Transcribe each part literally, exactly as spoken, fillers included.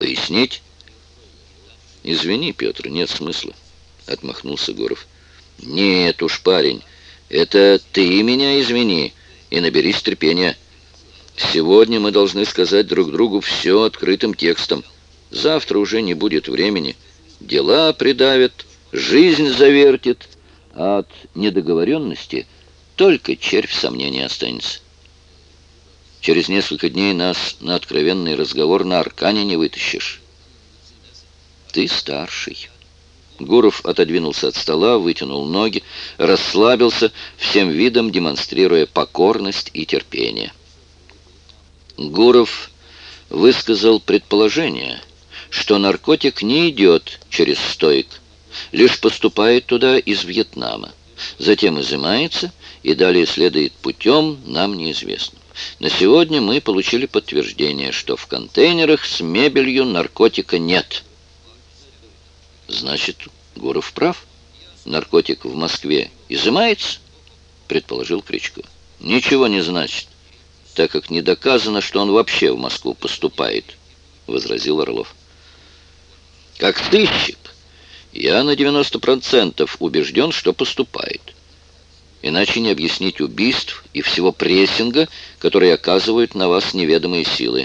Пояснить? Извини, Петр, нет смысла, отмахнулся Гуров. Нет уж, парень, это ты меня извини и наберись терпения. Сегодня мы должны сказать друг другу все открытым текстом. Завтра уже не будет времени. Дела придавят, жизнь завертит, а от недоговоренности только червь сомнений останется. Через несколько дней нас на откровенный разговор на Аркане не вытащишь. Ты старший. Гуров отодвинулся от стола, вытянул ноги, расслабился, всем видом демонстрируя покорность и терпение. Гуров высказал предположение, что наркотик не идет через стоик, лишь поступает туда из Вьетнама, затем изымается и далее следует путем, нам неизвестным. На сегодня мы получили подтверждение, что в контейнерах с мебелью наркотика нет. Значит, Гуров прав? Наркотик в Москве изымается? Предположил Кричко. Ничего не значит, так как не доказано, что он вообще в Москву поступает, возразил Орлов. Как сыщик, я на девяносто процентов убежден, что поступает. Иначе не объяснить убийств и всего прессинга, который оказывают на вас неведомые силы.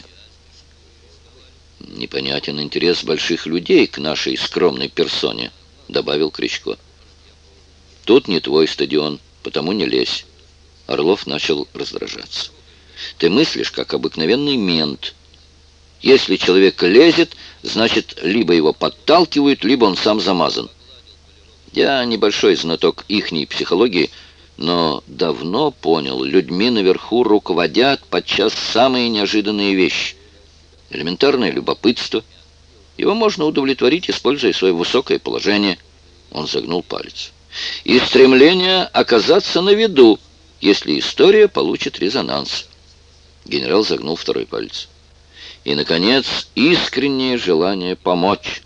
Непонятен интерес больших людей к нашей скромной персоне, добавил Кричко. Тут не твой стадион, потому не лезь. Орлов начал раздражаться. Ты мыслишь, как обыкновенный мент. Если человек лезет, значит, либо его подталкивают, либо он сам замазан. Я небольшой знаток ихней психологии, но давно понял, людьми наверху руководят подчас самые неожиданные вещи. Элементарное любопытство. Его можно удовлетворить, используя свое высокое положение. Он загнул палец. И стремление оказаться на виду, если история получит резонанс. Генерал загнул второй палец. И, наконец, искреннее желание помочь.